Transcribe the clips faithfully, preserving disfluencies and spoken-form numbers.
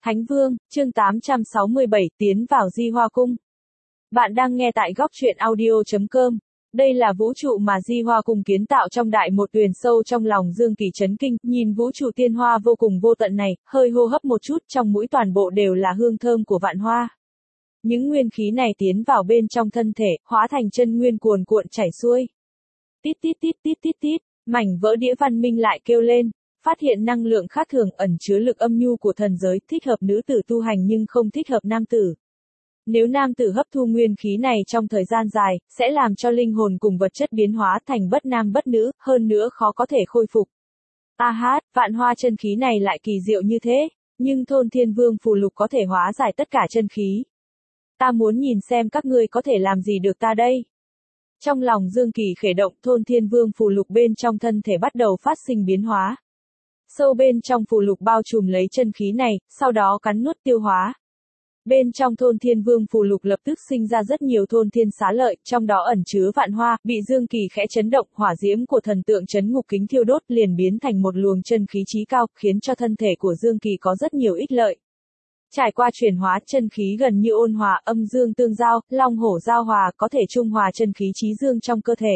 Thánh Vương, chương tám trăm sáu mươi bảy, tiến vào Di Hoa Cung. Bạn đang nghe tại góc truyện audio chấm com. Đây là vũ trụ mà Di Hoa Cung kiến tạo trong đại một tuyền sâu trong lòng Dương Kỳ chấn kinh, nhìn vũ trụ tiên hoa vô cùng vô tận này, hơi hô hấp một chút, trong mũi toàn bộ đều là hương thơm của vạn hoa. Những nguyên khí này tiến vào bên trong thân thể, hóa thành chân nguyên cuồn cuộn chảy xuôi. Tít tít tít tít tít tít, mảnh vỡ đĩa văn minh lại kêu lên. Phát hiện năng lượng khác thường ẩn chứa lực âm nhu của thần giới, thích hợp nữ tử tu hành nhưng không thích hợp nam tử. Nếu nam tử hấp thu nguyên khí này trong thời gian dài, sẽ làm cho linh hồn cùng vật chất biến hóa thành bất nam bất nữ, hơn nữa khó có thể khôi phục. A hát, vạn hoa chân khí này lại kỳ diệu như thế, nhưng thôn thiên vương phù lục có thể hóa giải tất cả chân khí. Ta muốn nhìn xem các ngươi có thể làm gì được ta đây. Trong lòng Dương Kỳ khởi động, thôn thiên vương phù lục bên trong thân thể bắt đầu phát sinh biến hóa. Sâu bên trong phù lục bao trùm lấy chân khí này, sau đó cắn nuốt tiêu hóa. Bên trong thôn thiên vương phù lục lập tức sinh ra rất nhiều thôn thiên xá lợi, trong đó ẩn chứa vạn hoa, bị Dương Kỳ khẽ chấn động, hỏa diễm của thần tượng chấn ngục kính thiêu đốt liền biến thành một luồng chân khí chí cao, khiến cho thân thể của Dương Kỳ có rất nhiều ích lợi. Trải qua chuyển hóa, chân khí gần như ôn hòa, âm dương tương giao, long hổ giao hòa, có thể trung hòa chân khí chí dương trong cơ thể.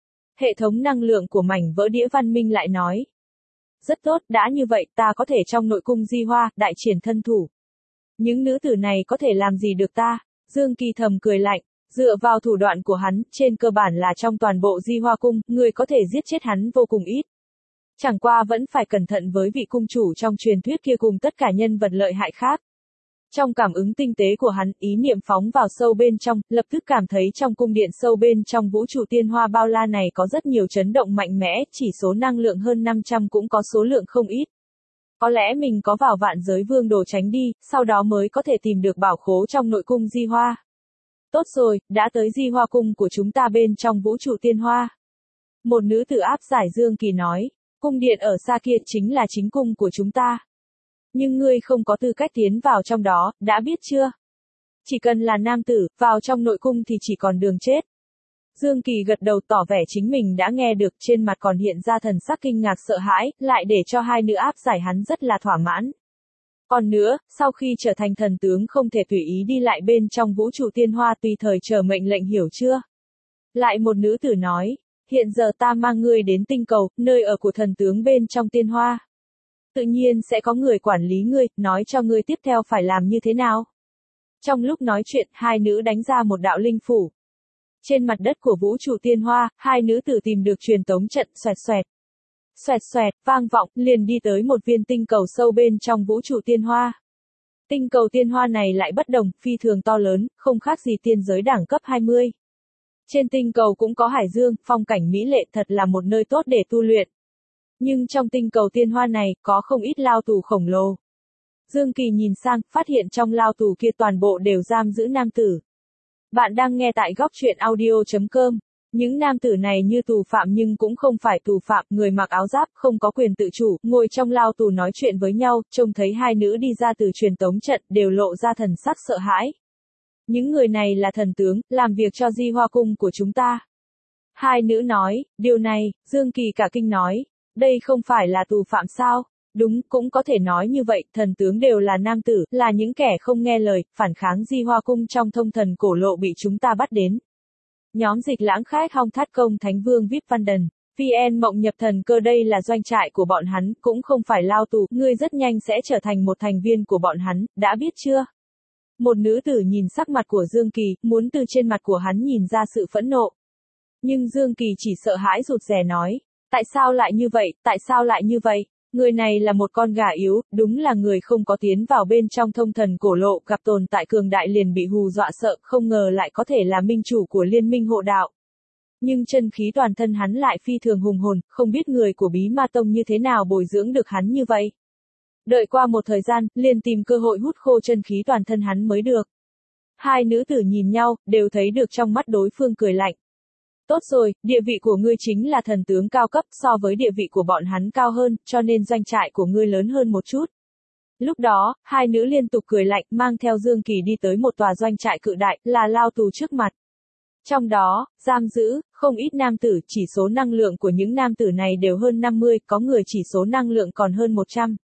Hệ thống năng lượng của mảnh vỡ đĩa văn minh lại nói. Rất tốt, đã như vậy, ta có thể trong nội cung Di Hoa, đại triển thân thủ. Những nữ tử này có thể làm gì được ta? Dương Kỳ thầm cười lạnh, dựa vào thủ đoạn của hắn, trên cơ bản là trong toàn bộ Di Hoa Cung, người có thể giết chết hắn vô cùng ít. Chẳng qua vẫn phải cẩn thận với vị cung chủ trong truyền thuyết kia cùng tất cả nhân vật lợi hại khác. Trong cảm ứng tinh tế của hắn, ý niệm phóng vào sâu bên trong, lập tức cảm thấy trong cung điện sâu bên trong vũ trụ tiên hoa bao la này có rất nhiều chấn động mạnh mẽ, chỉ số năng lượng hơn năm trăm cũng có số lượng không ít. Có lẽ mình có vào vạn giới vương đồ tránh đi, sau đó mới có thể tìm được bảo khố trong nội cung Di Hoa. Tốt rồi, đã tới Di Hoa Cung của chúng ta bên trong vũ trụ tiên hoa. Một nữ tử áp giải Dương Kỳ nói, cung điện ở xa kia chính là chính cung của chúng ta. Nhưng ngươi không có tư cách tiến vào trong đó, đã biết chưa? Chỉ cần là nam tử, vào trong nội cung thì chỉ còn đường chết. Dương Kỳ gật đầu tỏ vẻ chính mình đã nghe được, trên mặt còn hiện ra thần sắc kinh ngạc sợ hãi, lại để cho hai nữ áp giải hắn rất là thỏa mãn. Còn nữa, sau khi trở thành thần tướng không thể tùy ý đi lại bên trong vũ trụ tiên hoa tùy thời chờ mệnh lệnh, hiểu chưa? Lại một nữ tử nói, hiện giờ ta mang ngươi đến tinh cầu, nơi ở của thần tướng bên trong tiên hoa. Tự nhiên sẽ có người quản lý ngươi, nói cho ngươi tiếp theo phải làm như thế nào. Trong lúc nói chuyện, hai nữ đánh ra một đạo linh phủ. Trên mặt đất của vũ trụ tiên hoa, hai nữ tử tìm được truyền tống trận, xoẹt xoẹt. Xoẹt xoẹt, vang vọng, liền đi tới một viên tinh cầu sâu bên trong vũ trụ tiên hoa. Tinh cầu tiên hoa này lại bất đồng, phi thường to lớn, không khác gì tiên giới đẳng cấp hai mươi. Trên tinh cầu cũng có hải dương, phong cảnh mỹ lệ, thật là một nơi tốt để tu luyện. Nhưng trong tinh cầu tiên hoa này, có không ít lao tù khổng lồ. Dương Kỳ nhìn sang, phát hiện trong lao tù kia toàn bộ đều giam giữ nam tử. Bạn đang nghe tại góc truyện audio chấm com. Những nam tử này như tù phạm nhưng cũng không phải tù phạm, người mặc áo giáp, không có quyền tự chủ, ngồi trong lao tù nói chuyện với nhau, trông thấy hai nữ đi ra từ truyền tống trận, đều lộ ra thần sắc sợ hãi. Những người này là thần tướng, làm việc cho Di Hoa Cung của chúng ta. Hai nữ nói, điều này, Dương Kỳ cả kinh nói, đây không phải là tù phạm sao? Đúng, cũng có thể nói như vậy, thần tướng đều là nam tử, là những kẻ không nghe lời, phản kháng Di Hoa Cung trong thông thần cổ lộ bị chúng ta bắt đến. Nhóm dịch lãng khách hong thắt công Thánh Vương vê i pê Văn Đần, vê en Mộng Nhập Thần Cơ, đây là doanh trại của bọn hắn, cũng không phải lao tù, ngươi rất nhanh sẽ trở thành một thành viên của bọn hắn, đã biết chưa? Một nữ tử nhìn sắc mặt của Dương Kỳ, muốn từ trên mặt của hắn nhìn ra sự phẫn nộ. Nhưng Dương Kỳ chỉ sợ hãi rụt rè nói, tại sao lại như vậy, tại sao lại như vậy? Người này là một con gà yếu, đúng là người không có tiến vào bên trong thông thần cổ lộ, gặp tồn tại cường đại liền bị hù dọa sợ, không ngờ lại có thể là minh chủ của liên minh hộ đạo. Nhưng chân khí toàn thân hắn lại phi thường hùng hồn, không biết người của Bí Ma Tông như thế nào bồi dưỡng được hắn như vậy. Đợi qua một thời gian, liền tìm cơ hội hút khô chân khí toàn thân hắn mới được. Hai nữ tử nhìn nhau, đều thấy được trong mắt đối phương cười lạnh. Tốt rồi, địa vị của ngươi chính là thần tướng cao cấp, so với địa vị của bọn hắn cao hơn, cho nên doanh trại của ngươi lớn hơn một chút. Lúc đó, hai nữ liên tục cười lạnh, mang theo Dương Kỳ đi tới một tòa doanh trại cự đại, là lao tù trước mặt. Trong đó, giam giữ, không ít nam tử, chỉ số năng lượng của những nam tử này đều hơn năm mươi, có người chỉ số năng lượng còn hơn một trăm.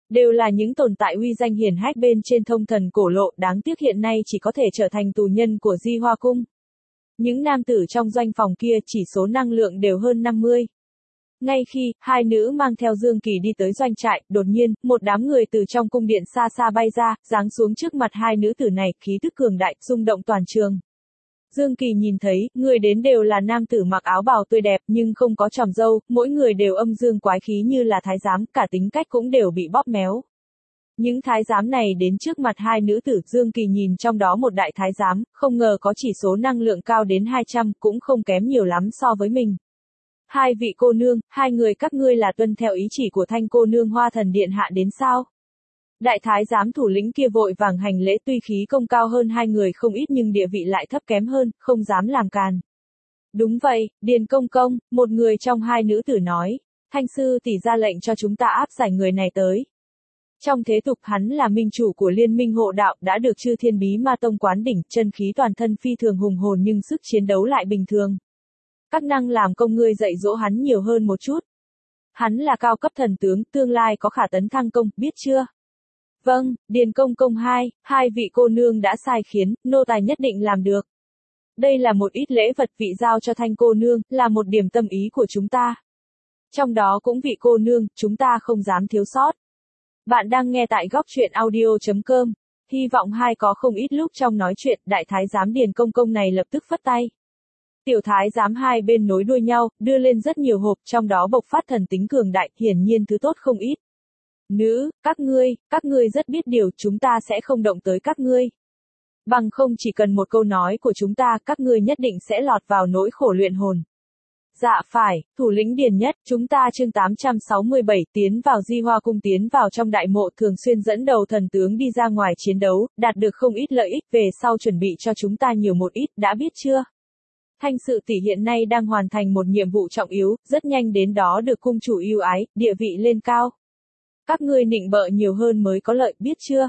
Đều là những tồn tại uy danh hiển hách bên trên thông thần cổ lộ, đáng tiếc hiện nay chỉ có thể trở thành tù nhân của Di Hoa Cung. Những nam tử trong doanh phòng kia chỉ số năng lượng đều hơn năm mươi. Ngay khi, hai nữ mang theo Dương Kỳ đi tới doanh trại, đột nhiên, một đám người từ trong cung điện xa xa bay ra, giáng xuống trước mặt hai nữ tử này, khí tức cường đại, rung động toàn trường. Dương Kỳ nhìn thấy, người đến đều là nam tử mặc áo bào tươi đẹp nhưng không có tròm râu, mỗi người đều âm dương quái khí như là thái giám, cả tính cách cũng đều bị bóp méo. Những thái giám này đến trước mặt hai nữ tử, Dương Kỳ nhìn trong đó một đại thái giám, không ngờ có chỉ số năng lượng cao đến hai trăm, cũng không kém nhiều lắm so với mình. Hai vị cô nương, hai người các ngươi là tuân theo ý chỉ của Thanh cô nương Hoa Thần Điện hạ đến sao? Đại thái giám thủ lĩnh kia vội vàng hành lễ, tuy khí công cao hơn hai người không ít nhưng địa vị lại thấp kém hơn, không dám làm càn. Đúng vậy, Điền công công, một người trong hai nữ tử nói, Thanh sư tỷ ra lệnh cho chúng ta áp giải người này tới. Trong thế tục hắn là minh chủ của liên minh hộ đạo, đã được chư thiên bí ma tông quán đỉnh, chân khí toàn thân phi thường hùng hồn nhưng sức chiến đấu lại bình thường. Các năng làm công ngươi dạy dỗ hắn nhiều hơn một chút. Hắn là cao cấp thần tướng, tương lai có khả tấn thăng công, biết chưa? Vâng, Điền công công hai, hai vị cô nương đã sai khiến, nô tài nhất định làm được. Đây là một ít lễ vật vị giao cho Thanh cô nương, là một điểm tâm ý của chúng ta. Trong đó cũng vị cô nương, chúng ta không dám thiếu sót. Bạn đang nghe tại góc truyện audio chấm com. Hy vọng hai có không ít lúc trong nói chuyện, đại thái giám Điền công công này lập tức phất tay. Tiểu thái giám hai bên nối đuôi nhau, đưa lên rất nhiều hộp, trong đó bộc phát thần tính cường đại, hiển nhiên thứ tốt không ít. Nữ, các ngươi, các ngươi rất biết điều, chúng ta sẽ không động tới các ngươi. Bằng không chỉ cần một câu nói của chúng ta, các ngươi nhất định sẽ lọt vào nỗi khổ luyện hồn. Dạ phải, thủ lĩnh Điền nhất, chúng ta chương tám trăm sáu mươi bảy, tiến vào Di Hoa Cung, tiến vào trong đại mộ, thường xuyên dẫn đầu thần tướng đi ra ngoài chiến đấu, đạt được không ít lợi ích, về sau chuẩn bị cho chúng ta nhiều một ít, đã biết chưa? Thanh sự tỷ hiện nay đang hoàn thành một nhiệm vụ trọng yếu, rất nhanh đến đó được cung chủ yêu ái, địa vị lên cao. Các ngươi nịnh bợ nhiều hơn mới có lợi, biết chưa?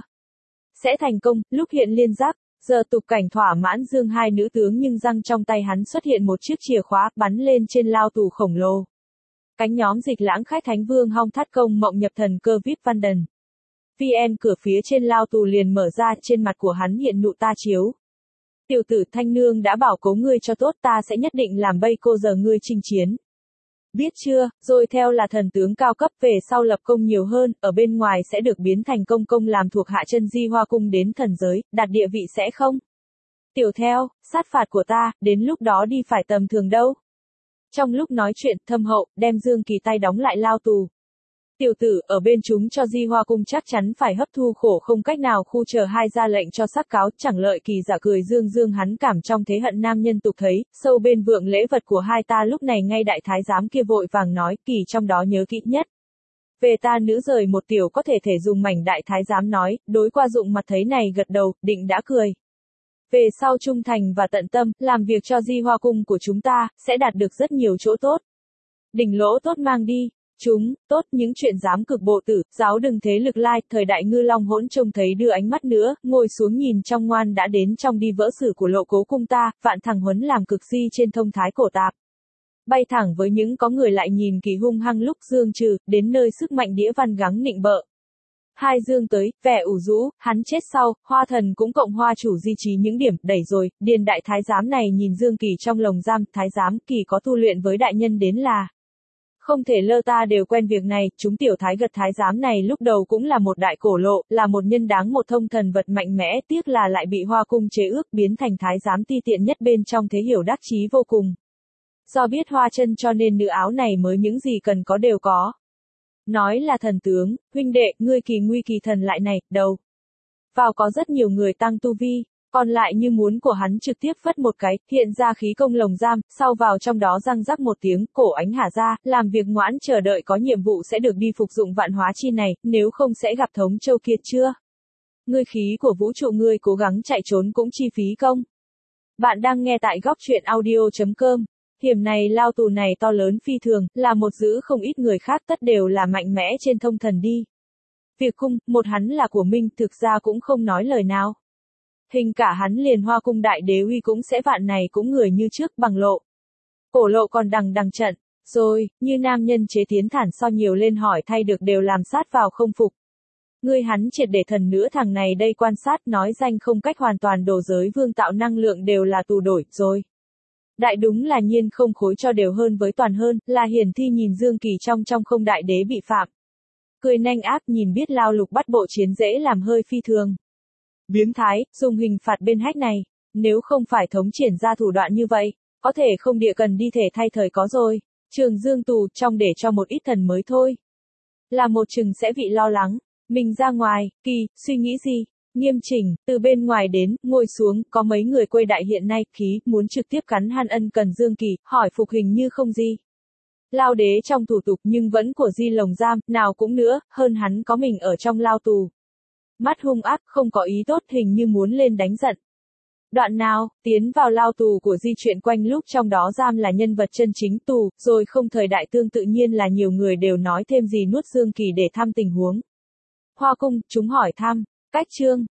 Sẽ thành công, lúc hiện liên giác, giờ tục cảnh thỏa mãn dương hai nữ tướng nhưng răng trong tay hắn xuất hiện một chiếc chìa khóa, bắn lên trên lao tù khổng lồ. Cánh nhóm dịch lãng khách thánh vương hong thắt công mộng nhập thần cơ vip văn đần. vê en cửa phía trên lao tù liền mở ra, trên mặt của hắn hiện nụ ta chiếu. Tiểu tử Thanh nương đã bảo cố ngươi cho tốt, ta sẽ nhất định làm bây cô giờ ngươi chinh chiến. Biết chưa, rồi theo là thần tướng cao cấp, về sau lập công nhiều hơn, ở bên ngoài sẽ được biến thành công công làm thuộc hạ chân Di Hoa Cung đến thần giới, đạt địa vị sẽ không? Tiểu theo, sát phạt của ta, đến lúc đó đi phải tầm thường đâu. Trong lúc nói chuyện, thâm hậu, đem Dương Kỳ tay đóng lại lao tù. Tiểu tử, ở bên chúng cho Di Hoa Cung chắc chắn phải hấp thu khổ không cách nào khu, chờ hai ra lệnh cho sắc cáo, chẳng lợi kỳ giả cười dương dương hắn cảm trong thế hận nam nhân tục thấy, sâu bên vượng lễ vật của hai ta lúc này ngay đại thái giám kia vội vàng nói, kỳ trong đó nhớ kỹ nhất. Về ta nữ rời một tiểu có thể thể dùng mảnh đại thái giám nói, đối qua dụng mặt thấy này gật đầu, định đã cười. Về sau trung thành và tận tâm, làm việc cho Di Hoa Cung của chúng ta, sẽ đạt được rất nhiều chỗ tốt. Đỉnh lỗ tốt mang đi. Chúng, tốt, những chuyện dám cực bộ tử, giáo đừng thế lực lai, thời đại ngư long hỗn trông thấy đưa ánh mắt nữa, ngồi xuống nhìn trong ngoan đã đến trong đi vỡ sử của lộ cố cung ta, vạn thằng huấn làm cực di trên thông thái cổ tạp. Bay thẳng với những có người lại nhìn kỳ hung hăng lúc dương trừ, đến nơi sức mạnh đĩa văn gắng nịnh bợ. Hai dương tới, vẻ ủ rũ, hắn chết sau, hoa thần cũng cộng hoa chủ di trí những điểm, đẩy rồi, điền đại thái giám này nhìn Dương Kỳ trong lồng giam, thái giám, kỳ có tu luyện với đại nhân đến là. Không thể lơ, ta đều quen việc này, chúng tiểu thái gật thái giám này lúc đầu cũng là một đại cổ lộ, là một nhân đáng một thông thần vật mạnh mẽ, tiếc là lại bị Hoa Cung chế ước biến thành thái giám ti tiện nhất bên trong, thế hiểu đắc chí vô cùng. Do biết Hoa chân cho nên nữ áo này mới những gì cần có đều có. Nói là thần tướng, huynh đệ, ngươi kỳ nguy kỳ thần lại này, đầu. Vào có rất nhiều người tăng tu vi. Còn lại như muốn của hắn trực tiếp vất một cái, hiện ra khí công lồng giam, sau vào trong đó răng rắc một tiếng, cổ ánh hả ra, làm việc ngoãn chờ đợi có nhiệm vụ sẽ được đi phục dụng vạn hóa chi này, nếu không sẽ gặp thống châu kiệt chưa? Ngươi khí của vũ trụ ngươi cố gắng chạy trốn cũng chi phí công. Bạn đang nghe tại góc truyện audio chấm com. Hiểm này lao tù này to lớn phi thường, là một giữ không ít người khác tất đều là mạnh mẽ trên thông thần đi. Việc cung, một hắn là của Minh, thực ra cũng không nói lời nào. Hình cả hắn liền Hoa Cung đại đế uy cũng sẽ vạn này cũng người như trước bằng lộ. Cổ lộ còn đằng đằng trận, rồi, như nam nhân chế tiến thản so nhiều lên hỏi thay được đều làm sát vào không phục. Ngươi hắn triệt để thần nữa thằng này đây quan sát nói danh không cách hoàn toàn đồ giới vương tạo năng lượng đều là tù đổi, rồi. Đại đúng là nhiên không khối cho đều hơn với toàn hơn, là hiển thi nhìn Dương Kỳ trong trong không đại đế bị phạm. Cười nanh ác nhìn biết lao lục bắt bộ chiến dễ làm hơi phi thường. Biếng thái, dùng hình phạt bên hách này, nếu không phải thống triển ra thủ đoạn như vậy, có thể không địa cần đi thể thay thời có rồi, trường Dương tù trong để cho một ít thần mới thôi. Là một chừng sẽ vị lo lắng, mình ra ngoài, kỳ, suy nghĩ gì? Nghiêm chỉnh, từ bên ngoài đến, ngồi xuống, có mấy người quê đại hiện nay, khí, muốn trực tiếp cắn Han Ân cần Dương Kỳ, hỏi phục hình như không gì. Lao đế trong thủ tục nhưng vẫn của di lồng giam, nào cũng nữa, hơn hắn có mình ở trong lao tù. Mắt hung ác, không có ý tốt hình như muốn lên đánh giận. Đoạn nào, tiến vào lao tù của di chuyện quanh lúc trong đó giam là nhân vật chân chính tù, rồi không thời đại tương tự nhiên là nhiều người đều nói thêm gì nuốt Dương Kỳ để thăm tình huống. Hoa cung, chúng hỏi thăm, cách chương.